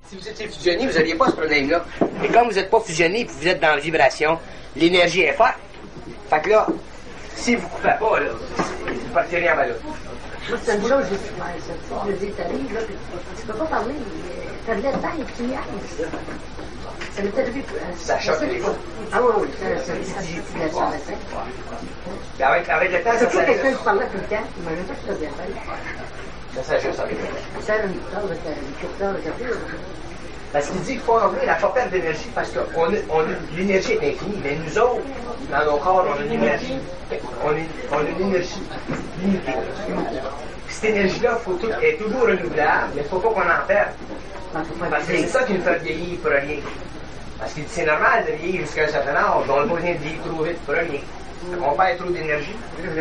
Si vous étiez fusionné, vous n'auriez pas ce problème-là. Et comme vous n'êtes pas fusionné, puis vous êtes dans la vibration, l'énergie est forte. Fait que là, si vous ne coupez pas, là, vous partirez en bas là. Moi, c'est une chose, je dis, t'arrives, là, tu peux pas parler, t'as de la taille, tu y arrives. Ça m'est arrivé. Ça choque les gars. Ah oui, ça j'ai ça. Avec le temps, ça C'est pas s'ajuste. quelqu'un qui parlait tout le temps, il m'a même pas que ça bien Ça s'ajuste avec le temps. Ça, une tasse de café, Parce qu'il dit qu'il faut enlever la forte d'énergie parce que l'énergie est infinie, mais nous autres, dans nos corps, on a une énergie, on a une énergie limitée. Cette énergie-là est toujours renouvelable, mais il ne faut pas qu'on en perde. Parce que c'est ça qui nous fait vieillir pour rien. Parce qu'il dit c'est normal de vieillir jusqu'à un certain âge, on n'a pas besoin de vieillir trop vite pour rien. On perd trop d'énergie.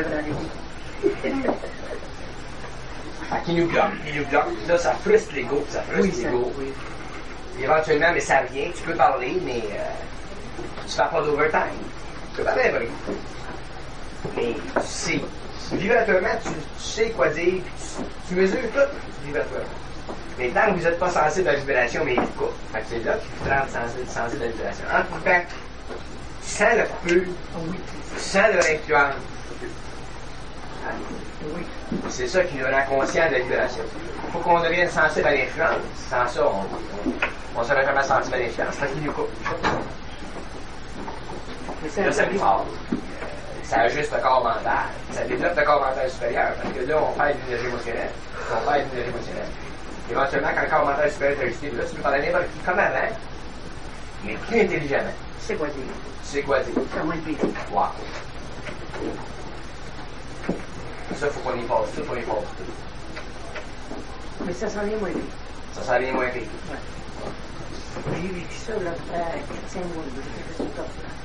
Il nous bloque. Là, ça frustre l'ego, l'ego. Oui. Éventuellement, mais ça revient. Tu peux parler, mais tu ne fais pas d'overtime. Tu peux parler vrai. Mais tu sais, vibratoirement, tu sais quoi dire, tu mesures tout vibratoirement. Mais tant que vous n'êtes pas sensible à la vibration, mais il coupe. Fait que c'est là qu'il faut te rendre sensible à la vibration. En coupant, tu sens le coupure, tu sens leur influence. Oui. C'est ça qui nous rend conscient de la vibration. Il faut qu'on devienne sensible à l'influence. Sans ça, on ne serait jamais sensible à l'influence. Fait qu'il nous coupe. Là, ça nous forme. Ça ajuste le corps mental. Ça développe le corps mental supérieur. Parce que là, on fait de l'énergie émotionnelle. Éventuellement, quand le corps mental supérieur est ajusté, là, tu peux parler n'importe qui comme avant, mais plus intelligemment. C'est quoi dire? Tu sais quoi dire. C'est moins pire. Wow. Ça, il faut qu'on y passe tout, faut y passe tout. Mais ça s'en est moins pire. Ça s'en vient moins vite. Ouais. J'ai vécu ça, là, 4-5 mois. J'ai fait ça top, là.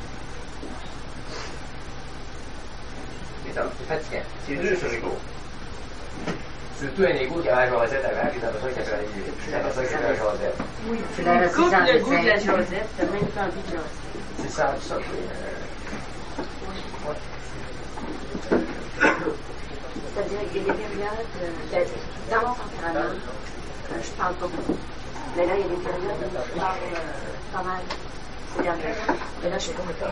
C'est fatigant. C'est dur sur l'ego. Surtout un ego qui avait la Josette avant, puis t'as besoin qu'il a vite. Puis t'as besoin qu'il a la Josette. Oui, Tu coupes le goût de la Josette, t'as même pas envie de Josette. C'est ça. C'est-à-dire qu'il y a des périodes, dans mon tempérament, je parle pas beaucoup. Mais là, il y a des périodes où je parle pas mal. C'est dernièrement. Mais là, je sais pas quoi.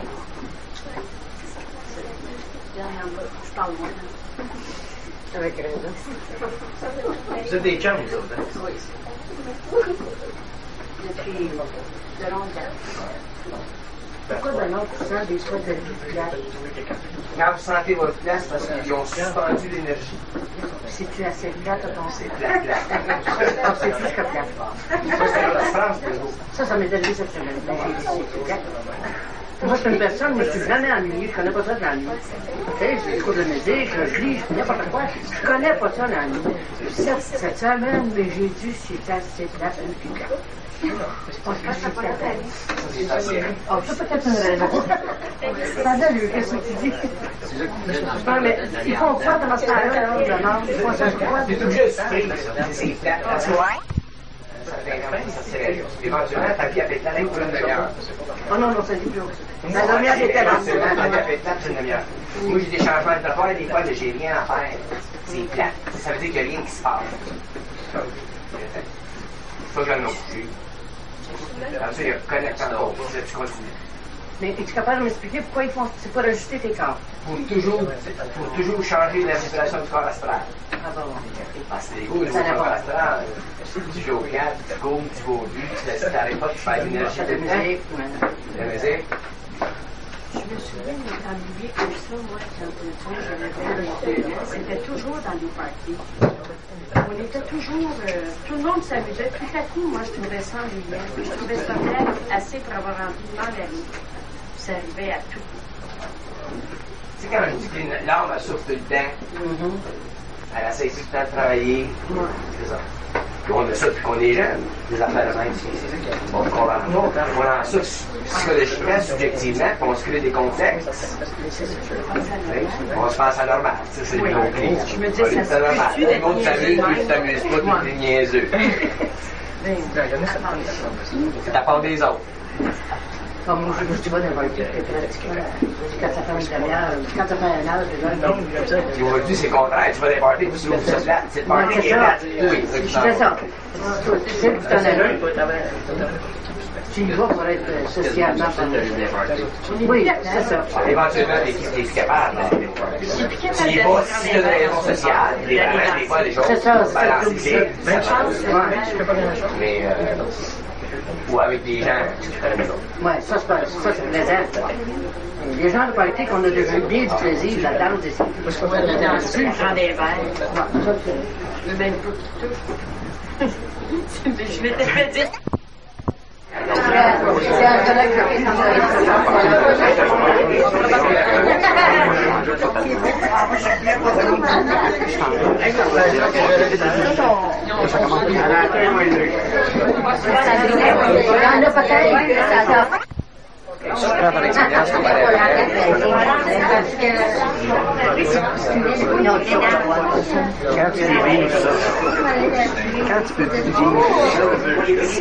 Dernièrement, je parle moins. Avec raison. Vous êtes des chums, vous autres, hein? Oui. Depuis de longtemps. Pourquoi de l'autre, tu sens des fois de vie plate? Quand vous sentez votre place, parce qu'ils ont suspendu l'énergie. C'est-tu assez plate à penser? Plate. Ah, c'est plus que plate. Ça, c'est la France, l'ego. Ça m'est arrivé cette semaine. C'est plate. Moi, je suis une personne, mais je suis jamais ennuyée. Je connais pas ça de l'ennui. Tu sais, j'écoute de la musique, je lis, je n'importe quoi. Je connais pas ça, l'ennui. Cette semaine, mais j'ai dû, c'était assez plate, une piquante. Je pense que c'est plate. C'est facile. Ah, ça peut être une raison. Ça donne, qu'est-ce que tu dis? Non, mais ils font quoi dans ce temps-là, je demande? Ils font ça quoi? C'est tout juste c'est plate. Ça fait ça c'est sérieux. Éventuellement, ta vie a fait plate pour une demi-heure. Oh non, ça dit plus haut. La demi-heure était là. Ta vie a fait plate pour une demi-heure. Moi, j'ai des changements de faire, des fois, j'ai rien à faire. C'est plate. Ça veut dire qu'il n'y a rien qui se passe. Faut que j'aille me coucher. Ensuite, il y a connectant. Tu continues. Mais es-tu capable de m'expliquer pourquoi ils font... C'est pour ajuster tes corps? Pour toujours changer la vibration du corps astral. Ah bon, Parce que l'ego, le corps astral, tu joues au piano, tu cours, tu vas au but, tu n'arrêtes pas de faire l'énergie de musique. La musique. Je me souviens d'un milieu comme ça, moi, quand j'avais 22 ans, c'était toujours dans les parties. On était toujours, tout le monde s'amusait. Tout à coup, moi, je trouvais ça ennuyant. Je trouvais ça bien assez pour avoir envie de m'en aller. Ça arrivait à tout. Tu sais, quand je dis que l'âme, elle souffre tout le temps, elle essaie tout le temps de travailler. C'est ça. Puis on a ça depuis qu'on est jeune, des affaires de même. On en souffre psychologiquement, subjectivement, puis on se crée des contextes. On se pense à normal. C'est le gros clé. Je me dis, ça normal. se peut-tu Les autres s'amusent, puis tu t'amuses pas, tu es niaiseux. C'est à part des autres. Comme moi, je dis pas n'importe quoi, quand ça fait une demi-heure, quand ça fait un heure, déjà, non, comme ça. Puis aujourd'hui, c'est le contraire. Tu vas des parties, puis tu trouves ça plate. C'est le party qui est plate. Oui, c'est ça. C'est le temps là. Tu y vas pour être socialement parlant. Oui, c'est ça. Éventuellement, tu es capable. Tu y vas si tu as une raison sociale. Les parents, des fois, les choses. C'est ça, balancer. c'est ça. Mais, ou avec des gens qui connaissent la maison. Oui, ça c'est plaisant. Les gens de party qu'on a déjà eu bien du plaisir, la danse ici. Parce qu'on va la danser, prendre des verres. Non, ça c'est... Le même peu qui touche. Je m'étais fait dire. C'est un collègue Quand ton expérience, on va aller quand tu peux vivre ça, quand tu peux vivre ça,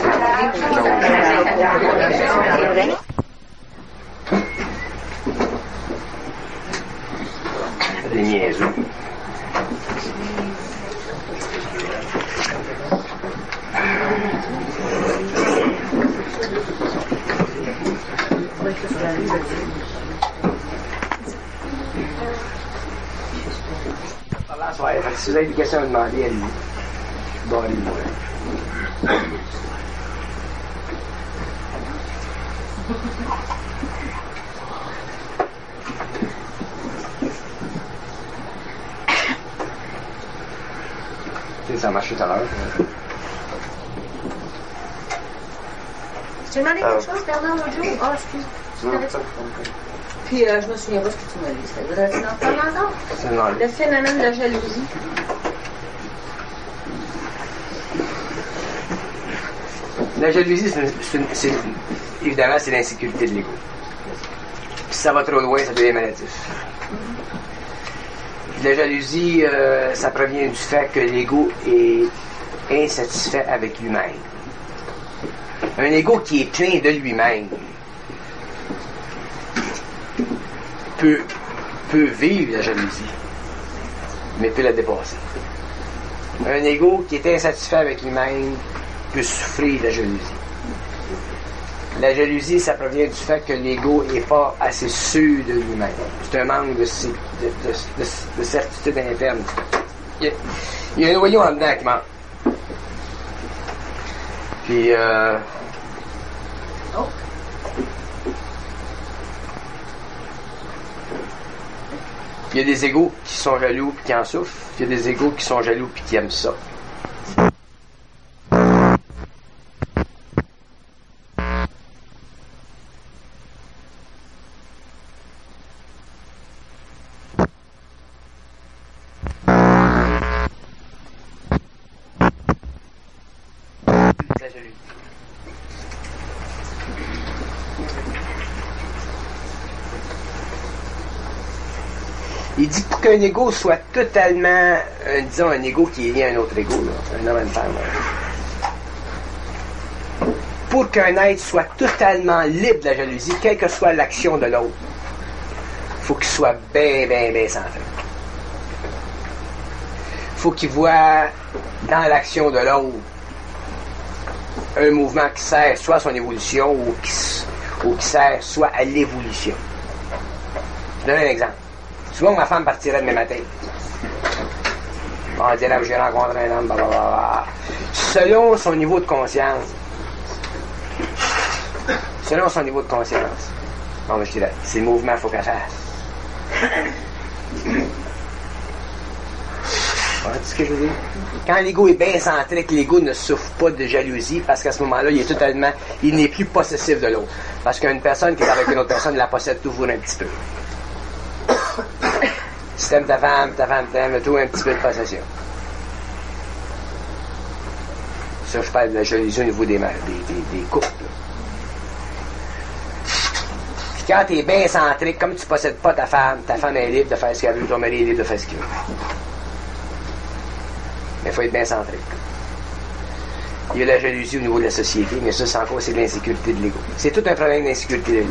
des niaiseaux. Si vous avez des questions à demander, allez-y. Bon, allez-y. Ça a marché tout à l'heure. Tu m'as demandé quelque chose, Bernard, l'autre jour? Ah, excuse. Puis, je me souviens pas ce que tu m'as dit. C'était dans le phénomène de la jalousie. La jalousie, évidemment, c'est l'insécurité de l'ego. Si ça va trop loin, ça devient maladif. La jalousie, ça provient du fait que l'ego est insatisfait avec lui-même. Un ego qui est plein de lui-même peut vivre la jalousie, mais peut la dépasser. Un ego qui est insatisfait avec lui-même peut souffrir de la jalousie. La jalousie, ça provient du fait que l'ego n'est pas assez sûr de lui-même. C'est un manque de certitude interne. Il y a un noyau en dedans qui manque. Puis, il y a des égos qui sont jaloux et qui en souffrent. Il y a des égos qui sont jaloux et qui aiment ça. Il dit pour qu'un ego soit totalement, disons, un ego qui est lié à un autre ego, là, un homme et une femme. Pour qu'un être soit totalement libre de la jalousie, quelle que soit l'action de l'autre, il faut qu'il soit bien centré. Il faut qu'il voit dans l'action de l'autre un mouvement qui sert soit à son évolution ou qui sert soit à l'évolution. Je donne un exemple. Souvent, ma femme partirait demain matin. On dirait que j'ai rencontré un homme, blablabla. Selon son niveau de conscience. Bon, je dirais, c'est le mouvement qu'il faut qu'elle fasse. Voilà ce que je veux dire. Quand l'ego est bien centré, que l'ego ne souffre pas de jalousie, parce qu'à ce moment-là, il n'est plus possessif de l'autre. Parce qu'une personne qui est avec une autre personne la possède toujours un petit peu. Si t'aimes ta femme t'aime, tout un petit peu de possession. Ça, je parle de la jalousie au niveau des couples. Puis quand t'es bien centré, comme tu possèdes pas ta femme est libre de faire ce qu'elle veut, ton mari est libre de faire ce qu'il veut. Mais il faut être bien centré. Il y a la jalousie au niveau de la société, mais ça, c'est encore c'est de l'insécurité de l'ego. C'est tout un problème d'insécurité,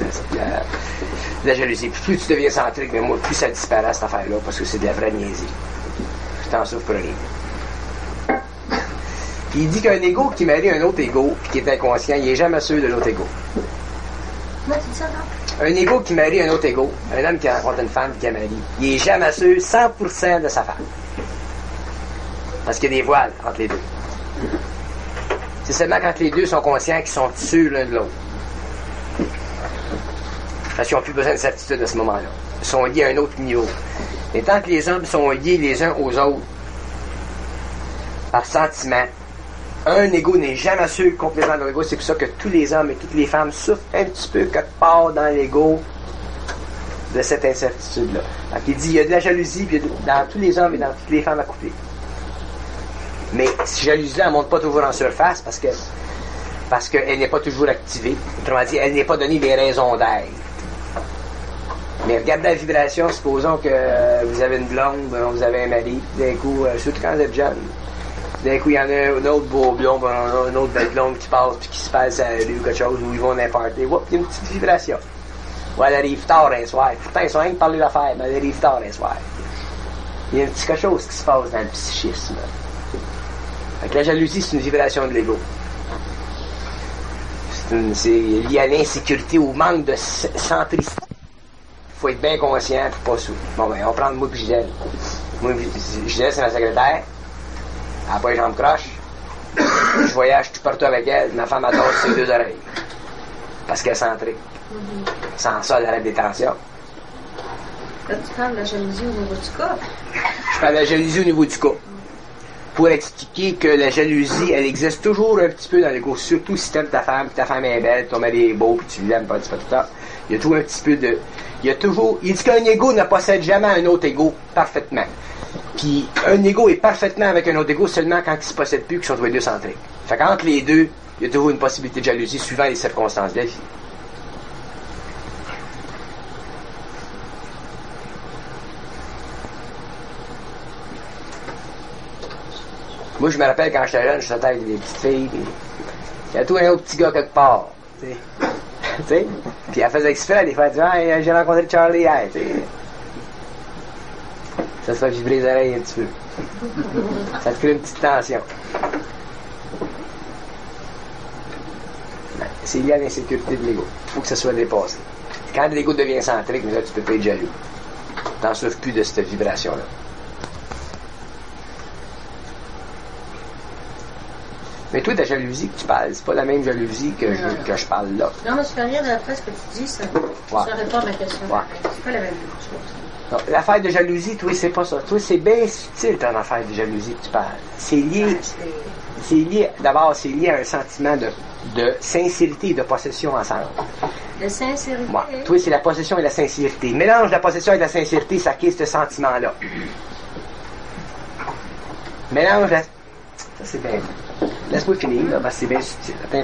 la jalousie. Puis plus tu deviens centrique, mais moi, plus ça disparaît, cette affaire-là, parce que c'est de la vraie niaiserie. Tu t'en souffres pour rien. Puis il dit qu'un ego qui marie un autre ego, puis qui est inconscient, il n'est jamais sûr de l'autre ego. Moi, tu dis ça, non? Un ego qui marie un autre ego, un homme qui rencontre une femme qui a marie, il n'est jamais sûr 100% de sa femme. Parce qu'il y a des voiles entre les deux. C'est seulement quand les deux sont conscients qu'ils sont sûrs l'un de l'autre. Parce qu'ils n'ont plus besoin de certitude à ce moment-là. Ils sont liés à un autre niveau. Et tant que les hommes sont liés les uns aux autres par sentiment, un ego n'est jamais sûr complètement de l'ego. C'est pour ça que tous les hommes et toutes les femmes souffrent un petit peu quelque part dans l'ego de cette incertitude-là. Donc il dit il y a de la jalousie dans tous les hommes et dans toutes les femmes accouplées. Mais cette jalousie-là, elle ne monte pas toujours en surface parce qu'elle n'est pas toujours activée. Autrement dit, elle n'est pas donnée des raisons d'être. Mais regardez la vibration, supposons que vous avez une blonde, vous avez un mari, d'un coup, surtout quand vous êtes jeune, d'un coup, il y en a un autre beau blonde, un autre belle blonde qui passe, puis qui se passe à la rue ou quelque chose, où ils vont n'importe où. Il y a une petite vibration. Ou elle arrive tard un soir. Pourtant, ils sont rien que parler d'affaires, mais elle arrive tard un soir. Il y a un petit quelque chose qui se passe dans le psychisme. Fait que la jalousie, c'est une vibration de l'ego. C'est lié à l'insécurité, au manque de centricité. Il faut être bien conscient pour pas sous. Bon, ben, on prend moi puis Gisèle. Moi, Gisèle, c'est ma secrétaire. Elle n'a pas les jambes croches. Je voyage tout partout avec elle. Ma femme adore ses deux oreilles. Parce qu'elle est centrée. Sans ça, elle arrête des tensions. Là, tu parles de la jalousie au niveau du corps. Je parle de la jalousie au niveau du corps. Pour expliquer que la jalousie, elle existe toujours un petit peu dans l'ego, surtout si t'aimes ta femme est belle, ton mari est beau, puis tu l'aimes pas tout ça. Il y a toujours un petit peu de... Il dit qu'un ego ne possède jamais un autre ego parfaitement. Puis un ego est parfaitement avec un autre ego seulement quand ils se possèdent plus, qu'ils sont tous les deux centrés. Fait qu'entre les deux, il y a toujours une possibilité de jalousie suivant les circonstances de la vie. Moi, je me rappelle quand j'étais jeune, je sortais avec des petites filles, puis il y a tout un autre petit gars quelque part, tu sais. Puis elle faisait exprès, des fois, elle disait, ah, j'ai rencontré Charlie hier, tu sais. Ça se fait vibrer les oreilles un petit peu. Ça te crée une petite tension. C'est lié à l'insécurité de l'ego. Il faut que ça soit dépassé. Quand l'ego devient centrique, là, tu peux pas être jaloux. T'en souffres plus de cette vibration-là. Mais toi, ta jalousie que tu parles, c'est pas la même jalousie que je parle là. Non, mais je fais rien de la phrase que tu dis, ça répond à ma question. Ouais. C'est pas la même chose. Non, l'affaire de jalousie, toi, c'est pas ça. Toi, c'est bien subtil, ton affaire de jalousie que tu parles. C'est lié, d'abord, c'est lié à un sentiment de sincérité et de possession ensemble. De sincérité? Ouais. Toi, c'est la possession et la sincérité. Mélange la possession et la sincérité, ça crée ce sentiment-là. Mélange la... Ça, c'est bien... Laisse-moi finir, là, parce que c'est bien subtil. Attends un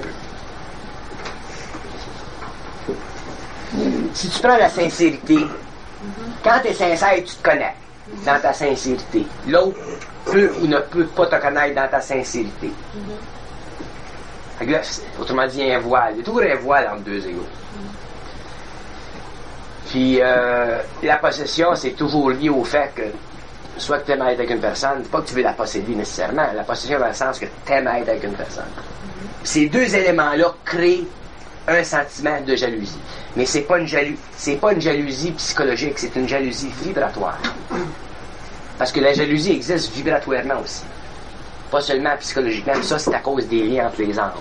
peu. Si tu prends la sincérité, quand tu es sincère, tu te connais dans ta sincérité. L'autre peut ou ne peut pas te connaître dans ta sincérité. Fait que là, autrement dit, il y a un voile. Il y a toujours un voile entre deux égaux. Puis, la possession, c'est toujours lié au fait que soit que tu aimes être avec une personne, c'est pas que tu veux la posséder nécessairement. La possession dans le sens que tu aimes être avec une personne. Ces deux éléments-là créent un sentiment de jalousie. Mais c'est pas une jalousie psychologique, c'est une jalousie vibratoire. Parce que la jalousie existe vibratoirement aussi. Pas seulement psychologiquement, mais ça c'est à cause des liens entre les âmes.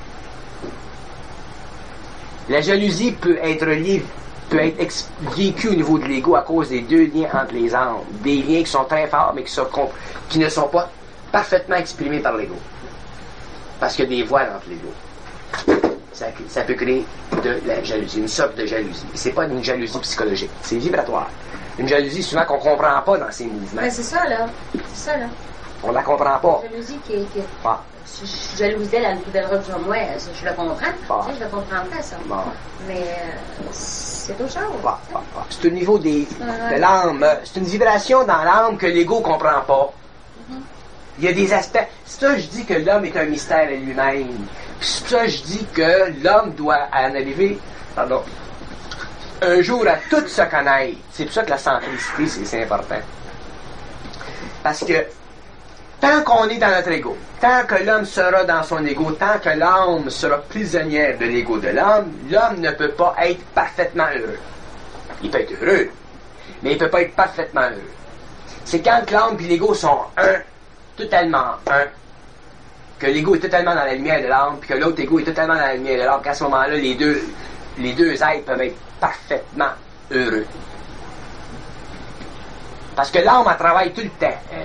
La jalousie peut être vécue au niveau de l'ego à cause des deux liens entre les âmes. Des liens qui sont très forts, mais qui ne sont pas parfaitement exprimés par l'ego. Parce qu'il y a des voiles entre l'ego. Ça peut créer de la jalousie, une sorte de jalousie. C'est pas une jalousie psychologique, c'est vibratoire. Une jalousie souvent qu'on comprend pas dans ses mouvements. Ben c'est ça là. On la comprend pas. Une jalousie qui ah. Je suis jalouse d'elle, elle me trouvait heureuse sur moi, je la comprends. Ah. Tu sais, je la comprends pas ça. Ah. Mais c'est autre chose. C'est au niveau de l'âme. C'est une vibration dans l'âme que l'ego comprend pas. Il y a des aspects. C'est ça, je dis que l'homme est un mystère à lui-même. Puis c'est pour ça, je dis que l'homme doit en arriver, un jour à tout se connaître. C'est pour ça que la centricité, c'est important. Parce que tant qu'on est dans notre ego, tant que l'homme sera dans son ego, tant que l'âme sera prisonnière de l'ego de l'homme ne peut pas être parfaitement heureux. Il peut être heureux, mais il ne peut pas être parfaitement heureux. C'est quand l'âme et l'ego sont un, totalement un, que l'ego est totalement dans la lumière de l'âme, puis que l'autre ego est totalement dans la lumière de l'âme, qu'à ce moment-là, les deux êtres peuvent être parfaitement heureux. Parce que l'âme, elle travaille tout le temps, elle.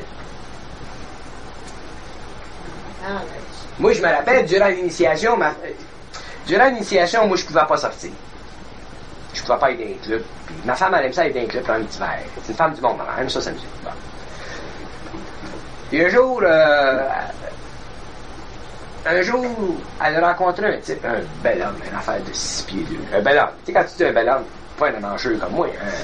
Moi, je me rappelle, durant l'initiation, moi, je ne pouvais pas sortir. Je ne pouvais pas être dans un club. Puis ma femme, elle aime ça être dans un club pour un petit verre. C'est une femme du monde, elle aime ça s'amuser. Bon. Puis un jour, elle a rencontré un type, un bel homme, une affaire de 6 pieds 2. Un bel homme. Tu sais, quand tu dis un bel homme, pas un mangeux comme moi, hein,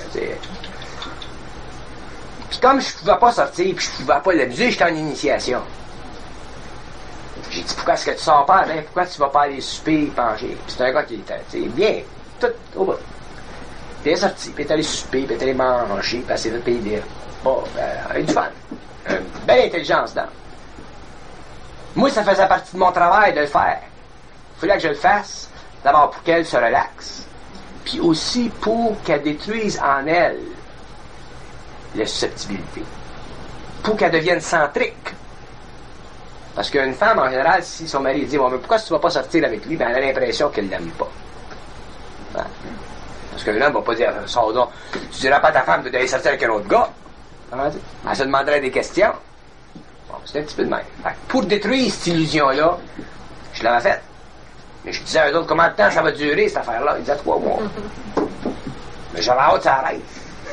Puis comme je pouvais pas sortir, puis je pouvais pas l'amuser, j'étais en initiation. J'ai dit, pourquoi est-ce que tu sors pas? Ben, pourquoi tu vas pas aller souper et manger? Puis c'est un gars qui était, bien, tout au bout. Puis il est sorti, puis il est allé souper, puis il est allé manger, puis il s'est fait payer avec du fun. Une belle intelligence dedans. Moi, ça faisait partie de mon travail de le faire. Il fallait que je le fasse, d'abord pour qu'elle se relaxe, puis aussi pour qu'elle détruise en elle la susceptibilité. Pour qu'elle devienne centrique. Parce qu'une femme, en général, si son mari dit « Bon, mais pourquoi tu ne vas pas sortir avec lui? » Ben, elle a l'impression qu'elle ne l'aime pas. Hein? Parce qu'un homme ne va pas dire « Sors donc, tu diras pas à ta femme d'aller sortir avec un autre gars. » Elle se demanderait des questions. Bon, c'est un petit peu de même. Fait, pour détruire cette illusion-là, je l'avais faite. Mais je disais à eux autres, combien de temps ça va durer, cette affaire-là? Ils disaient 3 mois. Mais j'avais hâte que ça arrête.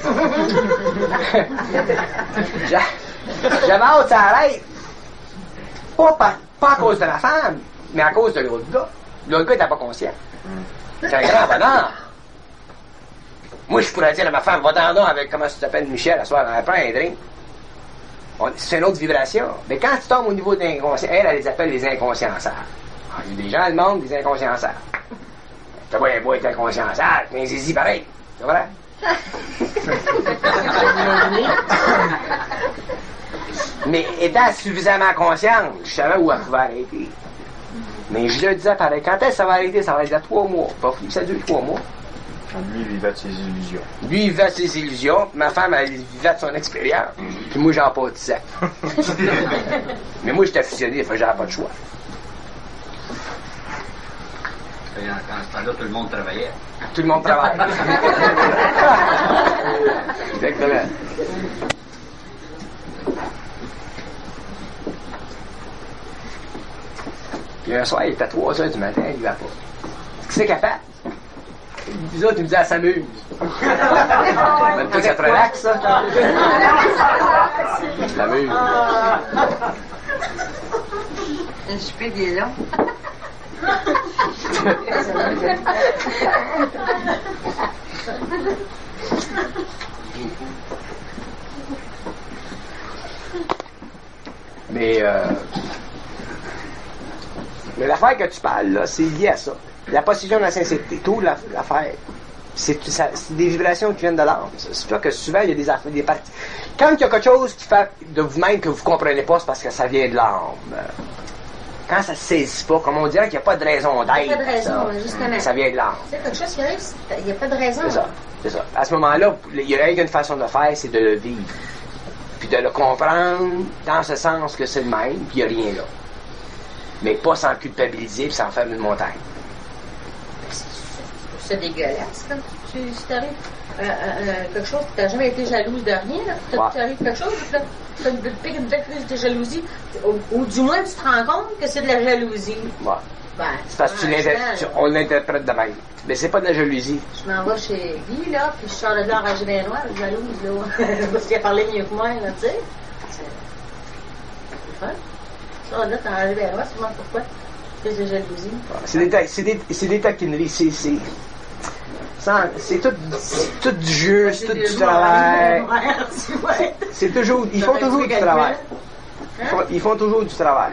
J'avais hâte que ça arrête. Pas à cause de la femme, mais à cause de l'autre gars. L'autre gars n'était pas conscient. C'est un grand bonheur. Moi, je pourrais dire à ma femme, va-t'en donc avec, comment ça s'appelle, Michel, à soir, on prend un drink. C'est une autre vibration. Mais quand tu tombes au niveau de l'inconscient, elle les appelle les inconsciençables. Il y a des gens, le monde, des inconsciençables. T'as pas un bois être inconsciençable, mais c'est pareil. C'est vrai? Mais étant suffisamment consciente, je savais où elle pouvait arrêter. Mais je le disais pareil, quand est-ce que ça va arrêter? Ça va être à 3 mois. Pas plus, ça dure 3 mois. Lui, il vivait de ses illusions. Lui, il vivait de ses illusions, ma femme, elle vivait de son expérience. Puis moi, j'en pâtissais. Mais moi, j'étais fusionné, j'avais pas de choix. Dans ce temps-là, tout le monde travaillait. Tout le monde travaille. Exactement. Puis un soir, il était à 3h du matin, il ne va pas. Qu'est-ce que c'est qu'elle fait? Les autres, ils me disaient, elle s'amuse. Même toi, ça te relaxe, ça? Elle s'amuse. Le souper, il est long. Mais l'affaire que tu parles, là, c'est lié à ça. La possession de la sincérité, tout l'affaire. C'est des vibrations qui viennent de l'âme. C'est sûr que souvent, il y a des parties. Quand il y a quelque chose qui fait de vous-même que vous ne comprenez pas, c'est parce que ça vient de l'âme. Quand ça ne se saisit pas, comme on dirait qu'il n'y a pas de raison d'être. Il n'y a pas de raison, justement. Ça vient de l'âme. C'est quelque chose qui arrive, il n'y a pas de raison. C'est ça. À ce moment-là, il y a une façon de le faire, c'est de le vivre. Puis de le comprendre dans ce sens que c'est le même, puis il n'y a rien là. Mais pas sans culpabiliser puis sans faire une montagne. C'est dégueulasse, là. Si t'arrives quelque chose, tu n'as jamais été jalouse de rien, là. Tu arrives quelque chose, là, tu as une belle crise de jalousie, ou du moins tu te rends compte que c'est de la jalousie. Ouais. Ben, c'est parce que on l'interprète de même. Mais c'est pas de la jalousie. Je m'en vais chez Guy, là, puis je sors de là enragée d'un noir, jalouse, là. Parce qu'il a parlé mieux que moi, là, tu sais. C'est fun. Ça, là, t'es enragée d'un noir, tu te demandes pourquoi. C'est de jalousie. C'est des taquineries, c'est tout du jeu, c'est tout du travail. C'est toujours, ils font toujours du travail. Ils font toujours du travail.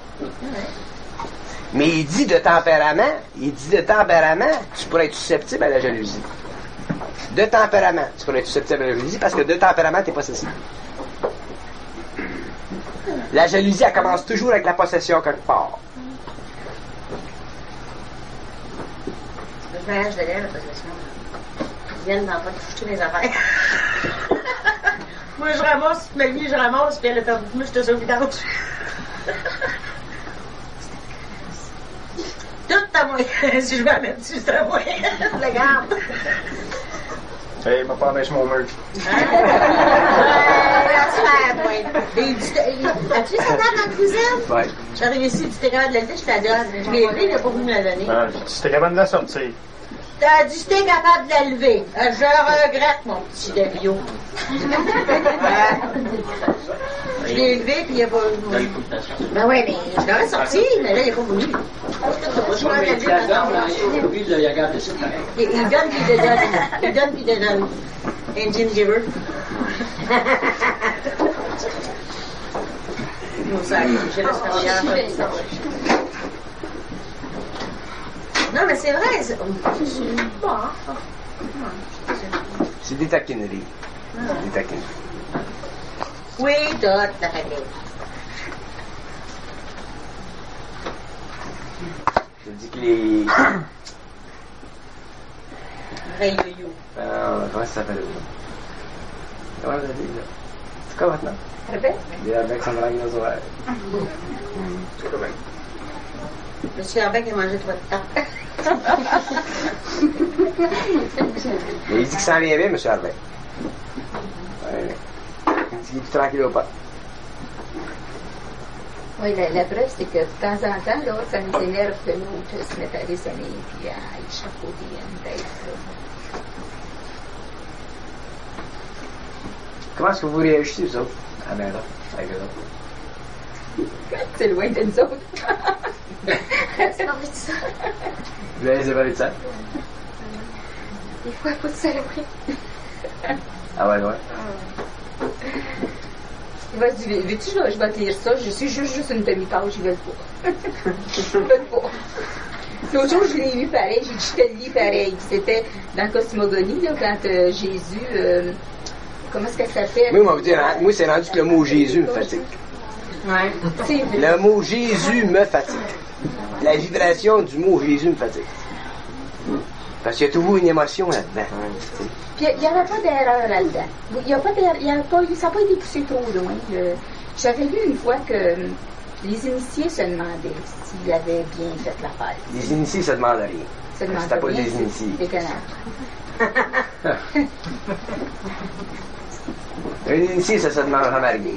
Mais il dit de tempérament, tu pourrais être susceptible à la jalousie. De tempérament, tu pourrais être susceptible à la jalousie parce que de tempérament, t'es possessif. La jalousie, elle commence toujours avec la possession quelque part. Le voyage de l'air, la possession. Ils viennent d'en pas toucher mes affaires. Moi, je ramasse, ma vie, je ramasse, puis elle a perdu. Moi, je te sauve vidange. Tout à moi. Si je veux la mettre dessus, c'est à moi. La garde. Hey, il m'a pas empêché mon mur. As-tu vu sa table dans la cuisine? Ouais. Je suis arrivée ici, tu t'es capable de la dire, je te la donne. Je l'ai élevée, il n'a pas voulu me la donner. Tu t'es capable de la sortir. T'as dit, j'étais capable de la lever. Je regrette, mon petit Davio. Je l'ai élevé, puis il n'a pas voulu. Ben oui, mais je l'aurais sorti, mais là, il n'a pas voulu. Il donne, puis il dédonne. Il donne, puis il dédonne. Engine giver. Non, ça arrive, je laisse faire. Non, mais c'est vrai. C'est des taquineries. Des taquineries. Oui, toute la famille. Je dis que les... Vrai yo-yo. Comment ça s'appelle? Comment ça dit, là? C'est quoi maintenant? Répète. Les Alexandre nos horaires. C'est correct. Monsieur Herbeck a mangé trop de temps. Mais il dit qu'il s'en vient bien, M. Harvey. Ouais. Il dit qu'il est plus tranquille ou pas. Oui, la preuve, c'est que de temps en temps, là, ça nous énerve que l'autre se mette à dessiner puis à échafauder une tête. Comment est-ce que vous réagissez, vous autres, à la maison, avec eux autres? C'est loin de nous autres. C'est pas vrai de ça. Vous avez séparé de ça? Des fois, pas de saloperie. Ah ouais, ouais. Il va se dire, veux-tu, je vais te lire ça, je suis juste une demi-page, je vais le voir. Je vais le voir. L'autre jour, je l'ai lu pareil, j'ai dit, je te le lis pareil. C'était dans Cosmogonie, là, quand Jésus, comment est-ce qu'elle s'appelle? Moi, on va vous dire, moi, c'est rendu que le mot Jésus me fatigue. Ouais. Le mot Jésus me fatigue. La vibration du mot Jésus me fatigue. Parce qu'il y a toujours une émotion là-dedans. Puis il n'y avait pas d'erreur là-dedans. Il y a pas d'erreur, ça n'a pas été poussé trop loin. J'avais lu une fois que les initiés se demandaient s'ils avaient bien fait l'affaire. Les initiés se demandent rien. Se demandaient C'était pas rien, des initiés. des connards. Un initié, ça se demande jamais rien.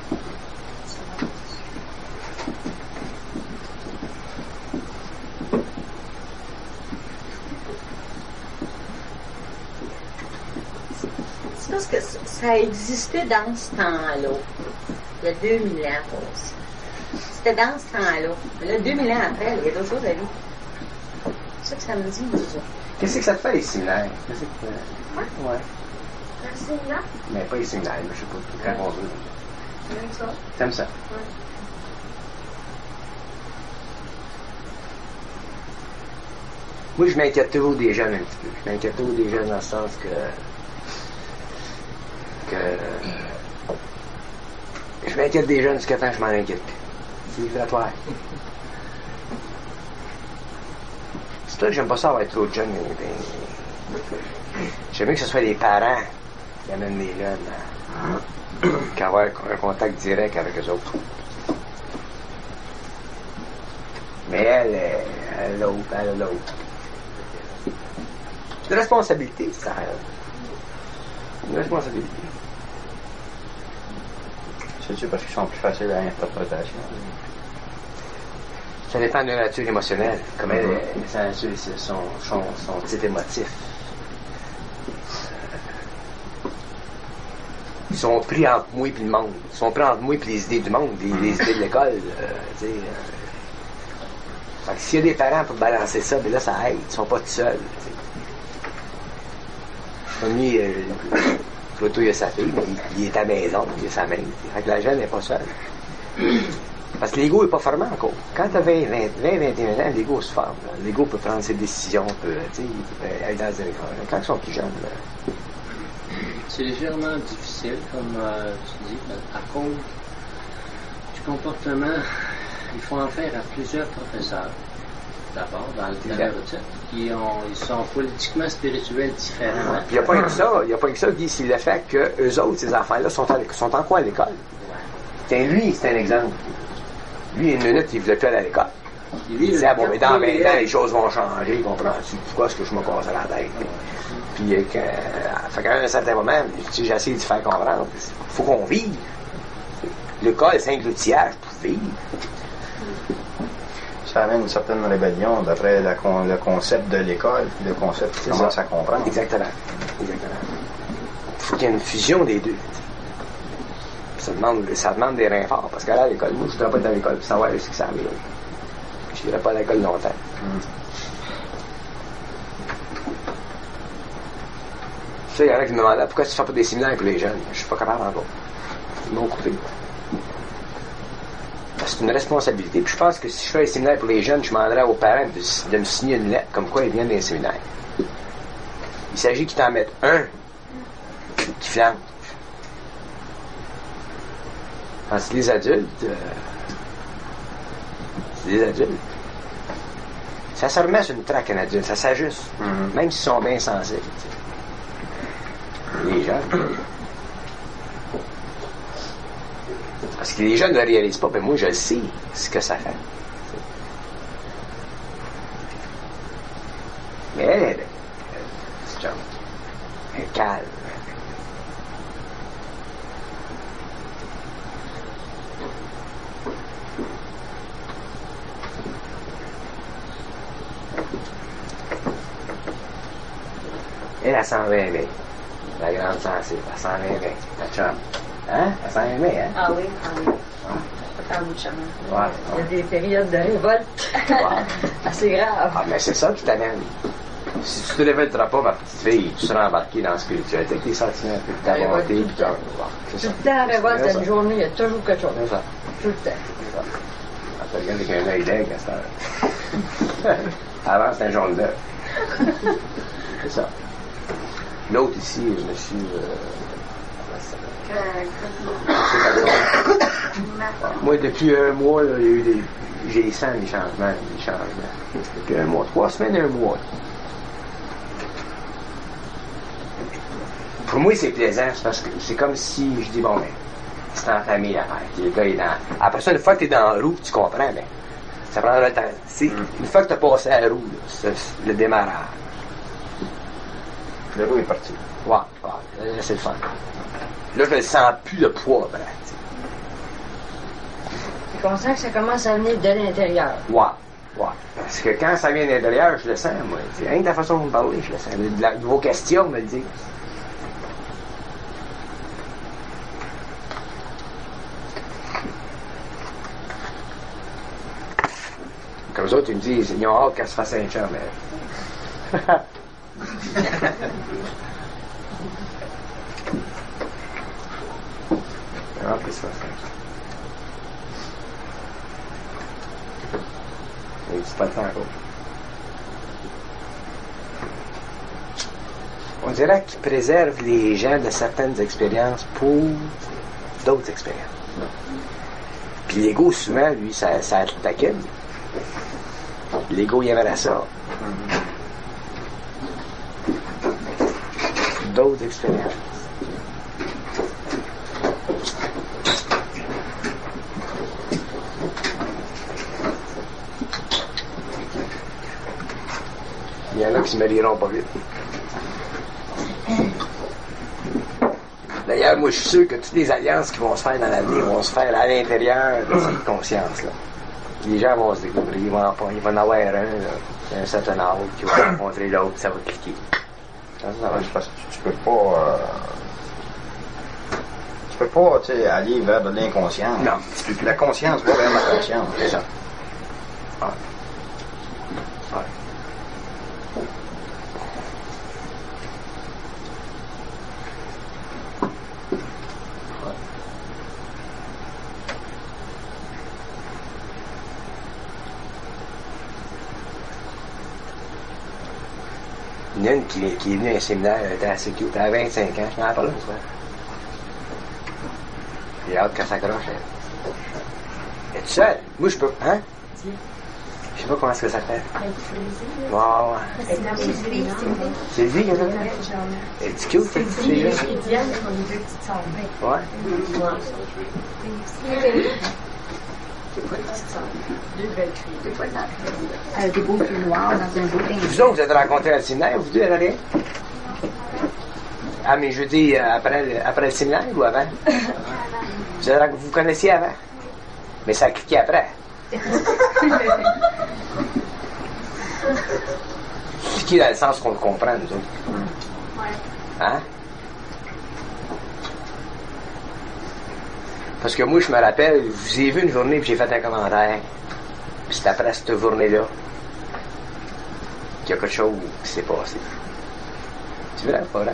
C'est parce que ça existait dans ce temps-là. Il y a 2000 ans passés. C'était dans ce temps-là. Mais là, 2000 ans après, il y a d'autres choses à vivre. C'est ça que ça me dit, nous autres. Qu'est-ce que ça te fait, les séminaires? Qu'est-ce que... Ouais. Un séminaire? Mais pas les séminaires, mais je sais pas, quand on veut. J'aime ça. T'aimes ça? Ouais. Moi, je m'inquiète toujours des jeunes un petit peu. Je m'inquiète toujours des jeunes dans le sens que je m'inquiète des jeunes jusqu'à temps que je m'en inquiète plus. C'est vibratoire. C'est toi que j'aime pas ça avoir trop de jeunes. J'aime mieux que ce soit les parents qui amènent les jeunes qu'avoir un contact direct avec eux autres. Mais elle a l'autre. C'est une responsabilité, ça. Une responsabilité. C'est-tu parce qu'ils sont plus faciles à l'interprétation? Ça dépend de la nature émotionnelle, comme son type émotif. Ils sont pris entre moi et le monde. Ils sont pris entre moi et les idées du monde, les idées de l'école. Fait que s'il y a des parents pour balancer ça, ben là, ça aide. Ils sont pas tout seuls. Lui, l'auto, il a sa fille, mais il est à la maison, il a sa main. Fait que la jeune n'est pas seule. Parce que l'ego n'est pas formé encore. Quand tu as 20, 21 ans, l'ego se forme. Là. L'ego peut prendre ses décisions, peut être dans les écoles. Quand ils sont plus jeunes, là, c'est légèrement difficile, comme tu dis, à cause du comportement. Il faut en faire à plusieurs professeurs, d'abord, dans la retraite, qui sont politiquement spirituels différemment. Il n'y a pas que ça, Guy, c'est le fait que eux autres, ces enfants-là, sont en quoi à l'école? Tiens, lui, c'est un exemple. Lui, une minute, il ne voulait plus aller à l'école. Il disait, ah bon, mais dans 20 ans, les choses vont changer, comprends-tu? Pourquoi est-ce que je me casse la tête? Puis, fait qu'à un certain moment, j'ai essayé de faire comprendre, il faut qu'on vive. L'école, c'est un outillage pour vivre. Ça amène une certaine rébellion d'après le concept de l'école, puis le concept qui commence à comprendre. Exactement. Il faut qu'il y ait une fusion des deux. Ça demande des reins forts, parce qu'à l'école, moi, je ne voudrais pas être à l'école pour savoir ce que ça arrive. Je n'irai pas à l'école longtemps. Ça, il y en a qui me demandaient pourquoi tu ne fais pas des séminaires pour les jeunes. Je ne suis pas capable encore. Ils m'ont coupé. C'est une responsabilité. Puis je pense que si je fais un séminaire pour les jeunes, je demanderais aux parents de me signer une lettre comme quoi ils viennent d'un séminaire. Il s'agit qu'ils t'en mettent un qui flanque. Parce que les adultes, ça se remet sur une traque, un adulte, ça s'ajuste. Même s'ils sont bien sensibles. Les jeunes. Parce que les jeunes ne le réalisent pas, mais moi je sais ce que ça fait. Mais elle est calme. Elle s'en va aimer. La grande sensible, elle s'en va aimer. La chum. Hein? Elle s'en va aimer, hein? Ah oui, pas faire bout de chemin. Ouais, Il y a des périodes de révolte assez graves. Ah, mais c'est ça qui t'amène. Si tu te révolteras pas, ma petite fille, tu seras embarqué dans la spiritualité avec tes sentiments, puis ta volonté, puis ta... Tout le temps, la révolte, une journée, il y a toujours quelque chose. C'est ça. Tout le temps. Quand tu regardes avec un œil d'aigle, à cette heure. Avant, c'était un jaune d'œuf. C'est ça. L'autre ici, monsieur... Moi, depuis un mois, là, j'ai senti les changements. Depuis un mois, 3 semaines et un mois. Pour moi, c'est plaisant, parce que c'est comme si je dis, bon, ben, c'est en famille l'affaire. Le gars est dans... Après ça, une fois que tu es dans la roue, tu comprends, ben, ça prendra le temps. Une fois que tu as passé à la roue, là, c'est le démarrage. Le roue est parti. Ouais, c'est le fun. Là, je ne sens plus de poids, ben. C'est comme ça que ça commence à venir de l'intérieur. Ouais. Parce que quand ça vient de l'intérieur, je le sens, moi. Rien que ta façon de me parler, je le sens. Vos questions me le disent. Comme eux autres, ils me disent, ils ont hâte qu'elle se fasse un chum, mais... Ah, qu'est-ce que ça fait? C'est pas le temps encore. On dirait qu'ils préservent les gens de certaines expériences pour d'autres expériences. Puis l'ego, souvent, lui, ça le taquine. L'ego, il aimerait ça. D'autres expériences. Il y en a qui se marieront pas vite. D'ailleurs, moi, je suis sûr que toutes les alliances qui vont se faire dans l'avenir vont se faire à l'intérieur de cette conscience-là. Les gens vont se découvrir, ils vont en avoir un, là, un certain âge, qui va rencontrer l'autre, ça va cliquer. Tu peux pas, tu sais, aller vers de l'inconscient. Non. La conscience va vers la conscience. C'est ça. Ouais. Il y en a une qui est venue à un séminaire, elle était assez cute, elle avait 25 ans, je m'en rappelle une fois. J'ai hâte qu'elle s'accroche. Elle est seule. Moi, je peux. Hein? Je sais pas comment est-ce que ça fait. Wow. Sylvie, il y en a. Elle est cute, cette petite fille-là. Ouais. Avec des beaux pulls noirs dans un beau linge. Vous autres, vous êtes rencontrés à le séminaire, vous deux, à l'arrière? Ah, mais je dis après le séminaire ou avant? Vous connaissiez avant? Mais ça a cliqué après. Cliqué dans le sens qu'on le comprend, nous autres. Hein? Parce que moi, je me rappelle, je vous ai vu une journée et j'ai fait un commentaire. Puis c'est après cette journée-là qu'il y a quelque chose qui s'est passé. C'est vrai ou pas vrai?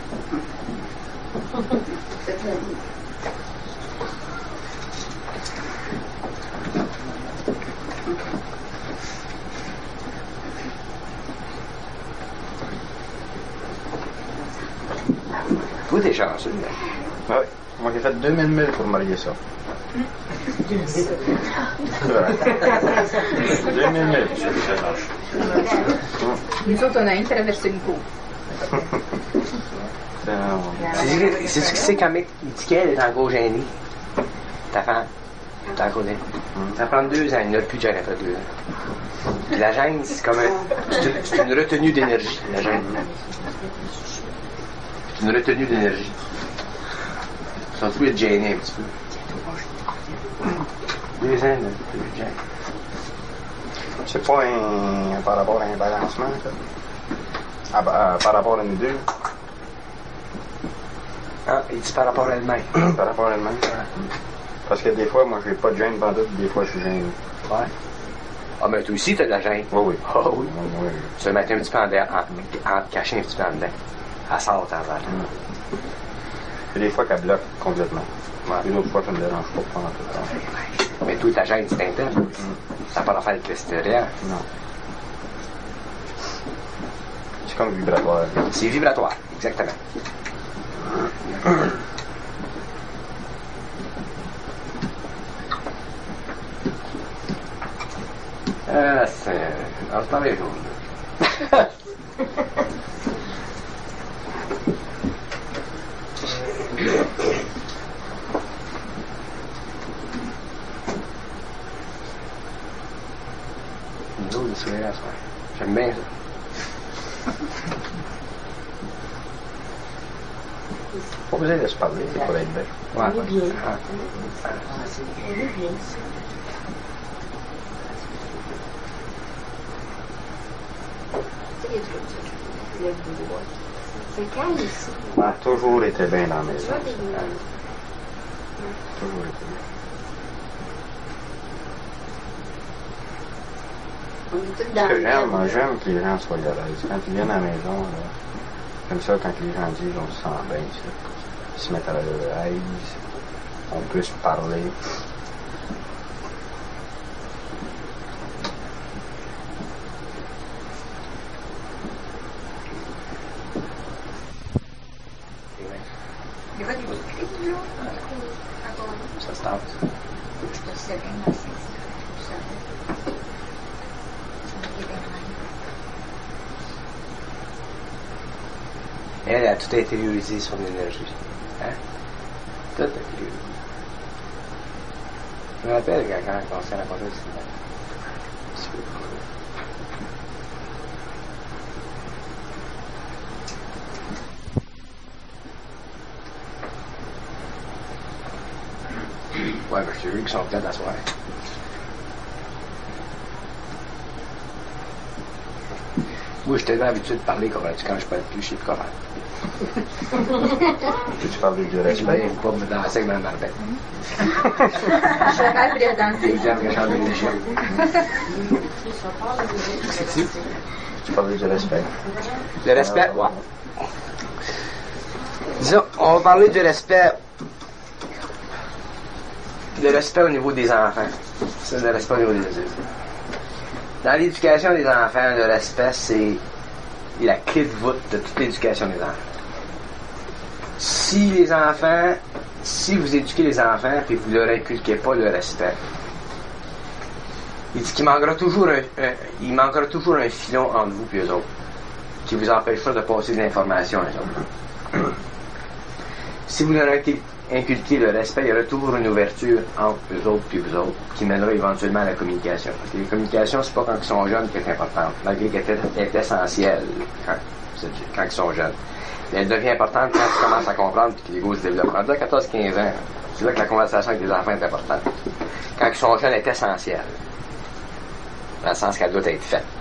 Toi, t'es chanceux, là. Oui. Moi, j'ai fait 2000 milles pour marier ça. 2000 milles, Nous autres, on a traversé une cour. C'est ce que c'est quand il dit qu'elle est encore gênée. Ta femme, t'en connais. Ça prend 2 ans, il n'y en a plus de gêne après 2 ans. Puis la gêne, c'est comme c'est une retenue d'énergie, la gêne. C'est une retenue d'énergie. Ils sont tous être gênés un petit peu. 2 ans, il n'y en a plus de gêne. C'est pas par rapport à un balancement, ça? Par rapport à nous deux? Ah, il dit par rapport à elle-même. Par rapport à elle-même? Parce que des fois, moi, j'ai pas de gêne pendant des fois, je suis gêné. Ouais. Ah, mais toi aussi, t'as de la gêne. Oui, oui. Ah, oui. Oui. Tu vas mettre un petit peu en dedans, en te cacher un petit peu en dedans. Elle sort de temps en temps. Et des fois qu'elle bloque complètement. Une autre fois, ça me dérange pas pendant tout le temps. Mais toi, ta gêne, c'est interne. Ça n'a pas d'affaire avec l'extérieur. Non. C'est comme vibratoire. C'est vibratoire, exactement. On se parle les jours. Une drôle de soirée à soir. J'aime bien ça. Pas besoin de se parler pour être belle. Ouais. On est bien. Ah. On est bien. C'est calme ici. Elle a toujours été bien dans la maison. Tu vois, Toujours été bien. on est tous Ce dans que le j'aime que les gens soient à l'aise. Quand ils viennent à la maison, là, comme ça, quand les gens disent on se sent bien, ils se mettent à l'aise, on peut se parler. Il y a pas des crises, là? Ça se tape. Je te sais bien, moi, c'est ça. Elle a tout intériorisé son énergie. Hein? Tout intériorisé. Je me rappelle quand on s'est rencontrés au cinéma. Ouais, mais je t'ai vu qu'ils sont peut-être à soir. Moi, j'étais tellement habitué de parler comme quand je parle plus, je sais plus comment. Peux-tu parler du respect? Pas me danser avec Mme Barbette. Je suis capable de danser. J'aime que chanter les chiens. Tu parles du respect? Le respect, ouais. Disons, on va parler du respect. Le respect au niveau des enfants. C'est le respect au niveau des adultes. Dans l'éducation des enfants, le respect, c'est est la clé de voûte de toute l'éducation des enfants. Si vous éduquez les enfants et vous ne leur inculquez pas le respect, il dit qu'il manquera toujours un filon entre vous et eux autres, qui vous empêchera de passer de l'information à eux autres. Si vous leur inculquez le respect, il y aura toujours une ouverture entre eux autres et vous autres, qui mènera éventuellement à la communication. Parce que les communications, c'est pas quand ils sont jeunes qu'elle est importante, malgré qu'elle est essentielle quand ils sont jeunes. Mais elle devient importante quand tu commences à comprendre et que l'ego se développe. À 14-15 ans, c'est là que la conversation avec les enfants est importante. Quand ils sont jeunes, elle est essentielle. Dans le sens qu'elle doit être faite.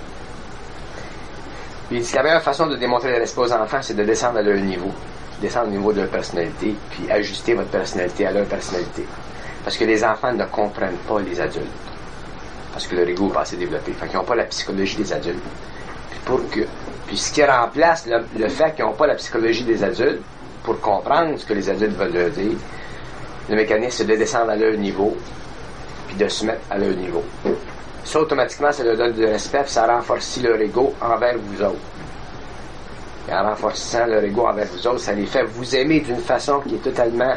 Puis il dit que la meilleure façon de démontrer le respect aux enfants, c'est de descendre à leur niveau. Descendre au niveau de leur personnalité, puis ajuster votre personnalité à leur personnalité. Parce que les enfants ne comprennent pas les adultes. Parce que leur ego n'est pas assez développé. Fait qu'ils n'ont pas la psychologie des adultes. Puis ce qui remplace le fait qu'ils n'ont pas la psychologie des adultes pour comprendre ce que les adultes veulent leur dire, le mécanisme, c'est de descendre à leur niveau, puis de se mettre à leur niveau. Ça, automatiquement, ça leur donne du respect, puis ça renforce leur ego envers vous autres. Et en renforçant leur ego envers vous autres, ça les fait vous aimer d'une façon qui est totalement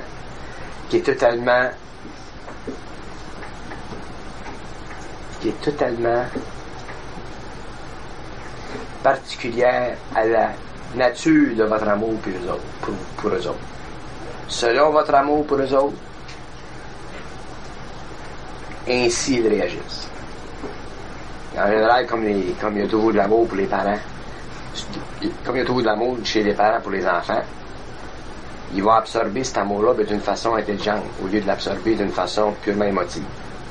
particulière à la nature de votre amour pour eux autres, pour eux autres. Selon votre amour pour eux autres, ainsi ils réagissent. En général, comme il y a toujours de l'amour pour les parents, comme il y a toujours de l'amour chez les parents pour les enfants, ils vont absorber cet amour-là d'une façon intelligente, au lieu de l'absorber d'une façon purement émotive.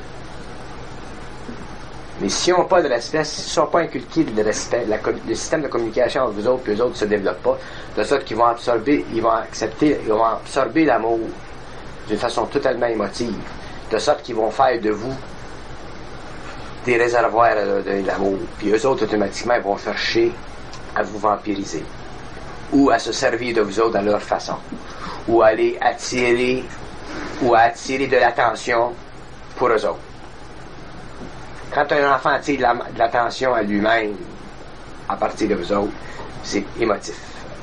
Mais s'ils n'ont pas de respect, s'ils ne sont pas inculqués de respect, le système de communication entre vous autres et eux autres ne se développe pas, de sorte qu'ils vont absorber, ils vont absorber l'amour d'une façon totalement émotive, de sorte qu'ils vont faire de vous des réservoirs de l'amour, puis eux autres automatiquement ils vont chercher à vous vampiriser, ou à se servir de vous autres à leur façon, ou à aller attirer de l'attention pour eux autres. Quand un enfant attire de l'attention à lui-même à partir de vous autres, c'est émotif.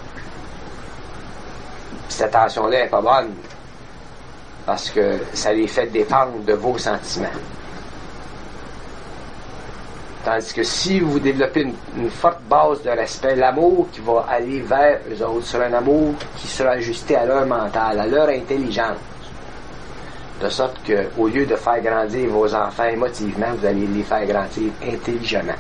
Puis cette attention-là n'est pas bonne parce que ça les fait dépendre de vos sentiments. Tandis que si vous développez une forte base de respect, l'amour qui va aller vers eux autres sera un amour qui sera ajusté à leur mental, à leur intelligence. De sorte qu'au lieu de faire grandir vos enfants émotivement, vous allez les faire grandir intelligemment.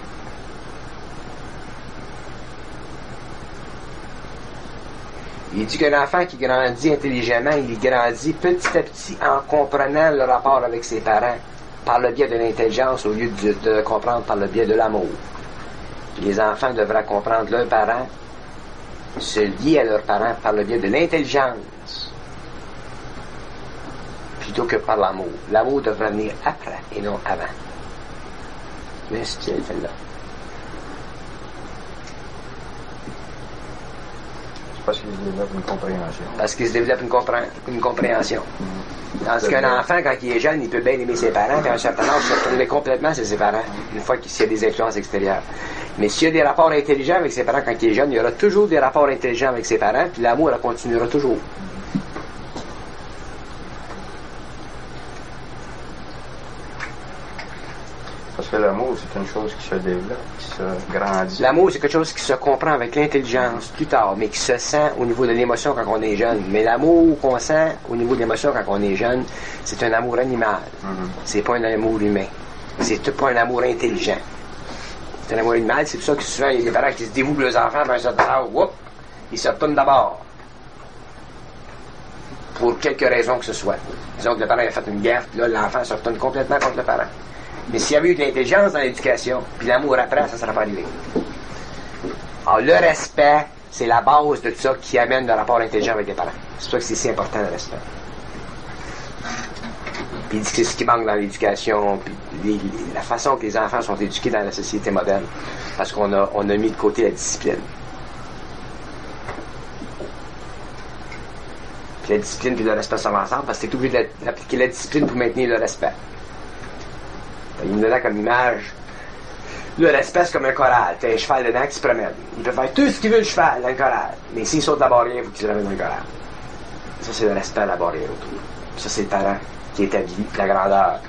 Il dit qu'un enfant qui grandit intelligemment, il grandit petit à petit en comprenant le rapport avec ses parents par le biais de l'intelligence au lieu de comprendre par le biais de l'amour. Puis les enfants devraient comprendre leurs parents, se lier à leurs parents par le biais de l'intelligence plutôt que par l'amour. L'amour devrait venir après et non avant. Mais c'est celle-là. Parce qu'ils se développent une compréhension. Parce qu'ils se développent une compréhension. Tandis qu'un enfant, quand il est jeune, il peut bien aimer ses parents, puis à un certain âge, se retourner complètement sur ses parents, une fois qu'il y a des influences extérieures. Mais s'il y a des rapports intelligents avec ses parents quand il est jeune, il y aura toujours des rapports intelligents avec ses parents, puis l'amour, elle continuera toujours. Parce que l'amour, c'est une chose qui se développe, qui se grandit. L'amour, c'est quelque chose qui se comprend avec l'intelligence plus tard, mais qui se sent au niveau de l'émotion quand on est jeune. Mais l'amour qu'on sent au niveau de l'émotion quand on est jeune, c'est un amour animal. C'est pas un amour humain. C'est pas un amour intelligent. C'est un amour animal. C'est pour ça que souvent, il y a des parents qui se dévouent pour leurs enfants, ben un certain âge, ils se retournent d'abord. Pour quelque raison que ce soit. Disons que le parent a fait une gaffe, puis là, l'enfant se retourne complètement contre le parent. Mais s'il y avait eu de l'intelligence dans l'éducation, puis l'amour après, ça ne serait pas arrivé. Alors, le respect, c'est la base de tout ça qui amène le rapport intelligent avec les parents. C'est pour ça que c'est si important, le respect. Puis il dit que c'est ce qui manque dans l'éducation, puis la façon que les enfants sont éduqués dans la société moderne, parce qu'on a mis de côté la discipline. Puis la discipline et le respect sont ensemble, parce que tu es obligé d'appliquer la discipline pour maintenir le respect. Il me donne comme image Le respect, c'est comme un choral. T'as un cheval dedans qui se promène. Il peut faire tout ce qu'il veut, le cheval, dans le choral. Mais s'il saute la barrière, il faut qu'il se ramène dans le choral. Ça, c'est le respect à la barrière autour. Ça, c'est le parent qui établit la grandeur.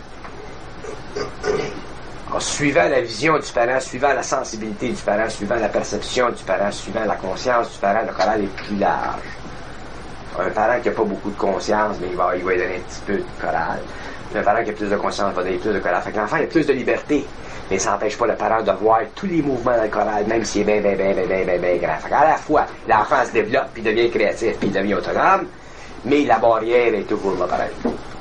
Alors, suivant la vision du parent, suivant la sensibilité du parent, suivant la perception du parent, suivant la conscience du parent, le choral est plus large. Un parent qui n'a pas beaucoup de conscience, mais il va lui donner un petit peu de choral. Un parent qui a plus de conscience va donner plus de choral. Fait que l'enfant a plus de liberté, mais ça n'empêche pas le parent de voir tous les mouvements dans le choral, même s'il est bien grand. Fait qu'à la fois, l'enfant se développe, puis devient créatif, puis il devient autonome, mais la barrière est toujours là pareil.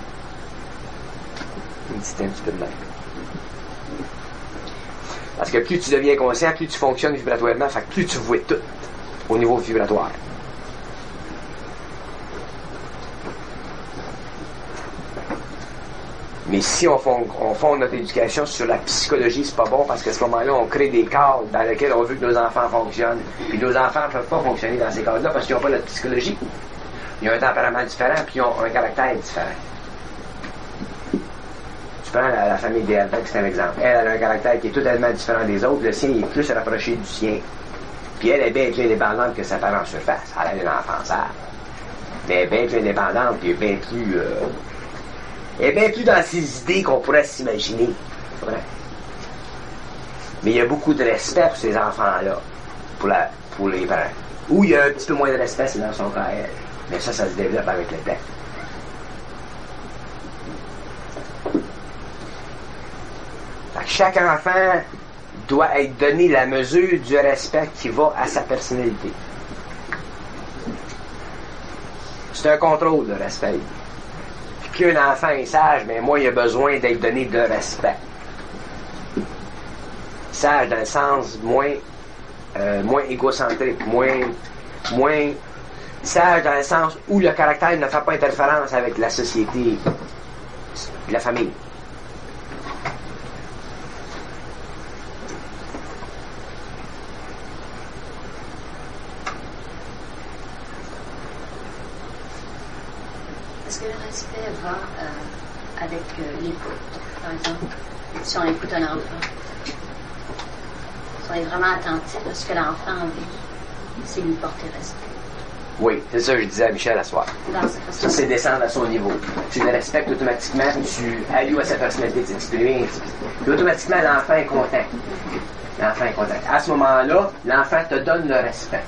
Un petit peu de même. Parce que plus tu deviens conscient, plus tu fonctionnes vibratoirement, fait que plus tu vois tout au niveau vibratoire. Mais si on fonde notre éducation sur la psychologie, c'est pas bon parce qu'à ce moment-là, on crée des cadres dans lesquels on veut que nos enfants fonctionnent. Puis nos enfants ne peuvent pas fonctionner dans ces cadres-là parce qu'ils n'ont pas notre psychologie. Ils ont un tempérament différent puis ils ont un caractère différent. Tu prends la famille d'Herbeck, c'est un exemple. Elle a un caractère qui est totalement différent des autres. Le sien est plus rapproché du sien. Puis elle est bien plus indépendante que sa parent en surface. Elle a une enfant sale. Mais elle est bien plus indépendante puis elle est bien plus dans ses idées qu'on pourrait s'imaginer. C'est vrai. Mais il y a beaucoup de respect pour ces enfants-là, pour les parents. Ou il y a un petit peu moins de respect, c'est dans son cas à elle. Mais ça se développe avec le temps. Chaque enfant doit être donné la mesure du respect qui va à sa personnalité. C'est un contrôle, le respect. Plus un enfant est sage, mais moins il a besoin d'être donné de respect. Sage dans le sens moins égocentrique, moins sage dans le sens où le caractère ne fait pas interférence avec la société, la famille. Est-ce que le respect va avec l'écoute, par exemple? Si on écoute un enfant, si on est vraiment attentif à ce que l'enfant vit, c'est lui porter respect. Oui, c'est ça que je disais à Michel à soir. Ça, c'est descendre à son niveau. Tu le respectes automatiquement, tu allues à sa personnalité de s'exprimer. Puis automatiquement, l'enfant est content. L'enfant est content. À ce moment-là, l'enfant te donne le respect.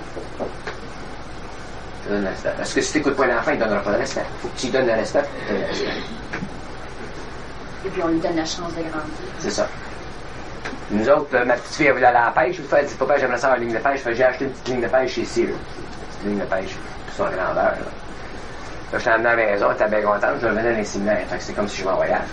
Parce que si tu n'écoutes pas l'enfant, il ne donnera pas de respect. Il faut que tu lui donnes le respect pour te donner le respect. Et puis on lui donne la chance de grandir. C'est ça. Nous autres, ma petite fille, elle voulait aller à la pêche. Elle dit, papa, j'aimerais ça une ligne de pêche. J'ai acheté une petite ligne de pêche chez Sears. Une ligne de pêche pour son grandeur. Là, je t'ai emmené à la maison, elle était bien contente. Je revenais dans les séminaires. C'est comme si je vais en voyage.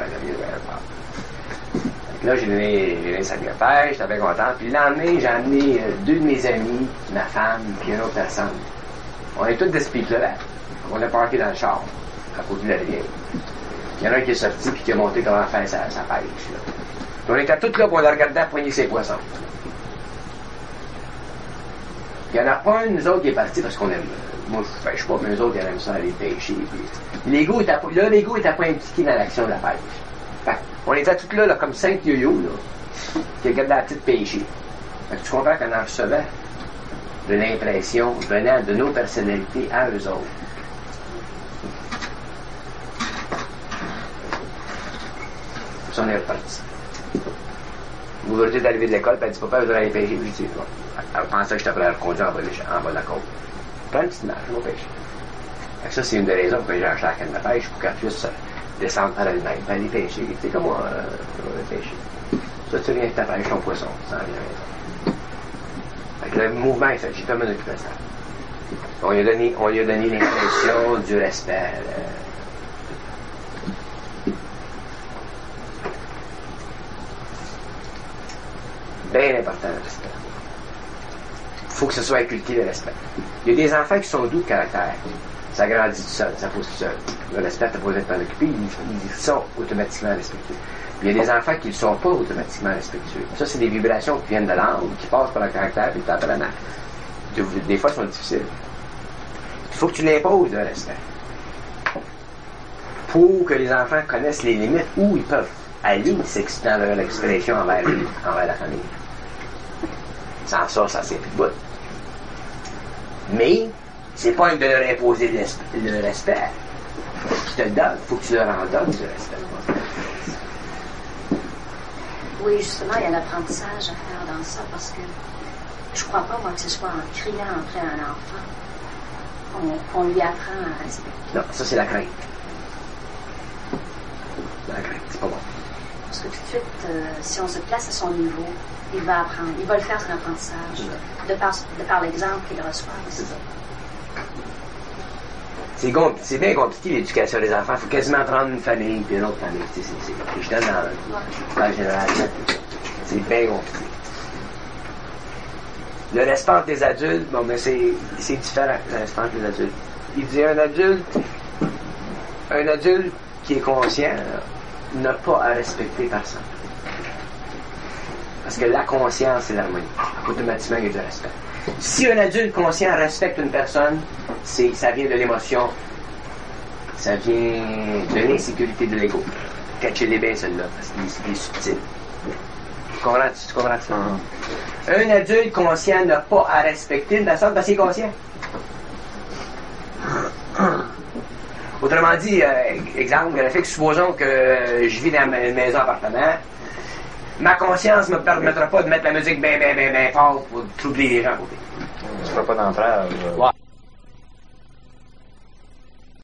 Là, j'ai donné sa ligne de pêche. J'étais bien contente. Puis le lendemain, j'ai amené deux de mes amis, ma femme, puis une autre personne. On est tous d'esprit là. On est parqué dans le char, à côté de la rivière. Il y en a un qui est sorti et qui a montré comment faire sa pêche. Là. On était tous là pour le regarder poigner ses poissons. Il n'y en a pas un de nous autres qui est parti parce qu'on aime. Moi, je ne pêche pas, mais nous autres, ils aiment ça aller pêcher. L'ego n'était pas impliqué dans l'action de la pêche. Fait, on était tous là, comme 5 yo-yo, là, qui regardaient la petite pêcher. Fait que tu comprends qu'on en recevait de l'impression venant de nos personnalités à eux autres. Puis on est reparti. L'autorité est arrivée de l'école, puis elle dit, papa, je voudrais aller pêcher. Puis je dis, bon. Elle pensait que j'étais prêt à reconduire en bas de la côte. Prends une petite marche, je vais pêcher. Fait que ça, c'est une des raisons pour que j'ai acheté la canne de pêche, pour qu'elle puisse descendre par elle-même, puis aller pêcher. Tu sais, comme moi, pêcher. Ça, tu viens de ta pêche ton poisson, ça en vient à la maison. Le mouvement est fait, j'ai pas m'en occuper de ça. On lui a donné l'impression du respect. Bien important le respect. Il faut que ce soit inculqué le respect. Il y a des enfants qui sont doux de caractère. Ça grandit tout seul, ça pousse tout seul. Le respect, tu n'as pas besoin de t'en occuper, ils sont automatiquement respectueux. Il y a des enfants qui ne sont pas automatiquement respectueux. Ça, c'est des vibrations qui viennent de l'âme, qui passent par le caractère et le tempérament. Des fois, elles sont difficiles. Il faut que tu l'imposes, le respect. Pour que les enfants connaissent les limites où ils peuvent allient, c'est que c'est dans leur expression envers la famille. Sans ça c'est plus de bout. Mais, c'est pas de leur imposer le respect. Faut qu'ils te le donnent, faut que tu leur en donnes du respect. Oui, justement, il y a un apprentissage à faire dans ça parce que je crois pas, moi, que ce soit en criant après un enfant qu'on lui apprend à respecter. Non, ça c'est la crainte. La crainte, c'est pas bon. Parce que tout de suite, si on se place à son niveau, il va apprendre. Il va le faire son apprentissage de par l'exemple qu'il reçoit aussi. C'est bien compliqué l'éducation des enfants. Il faut quasiment prendre une famille puis une autre famille. Je donne dans la génération. C'est bien compliqué. Le respect entre les adultes, bon, mais c'est différent, le respect entre les adultes. Il dit un adulte qui est conscient n'a pas à respecter personne. Parce que la conscience, c'est l'harmonie. Automatiquement, il y a du respect. Si un adulte conscient respecte une personne, ça vient de l'émotion. Ça vient de l'insécurité de l'ego. Catchez-les bien, celle-là, parce qu'il est subtil. Tu comprends ça? Un adulte conscient n'a pas à respecter une personne parce qu'il est conscient. Autrement dit, exemple graphique, supposons que je vis dans une maison appartement. Ma conscience ne me permettra pas de mettre la musique bien fort pour troubler les gens à côté. Tu feras pas d'entrave. Ouais.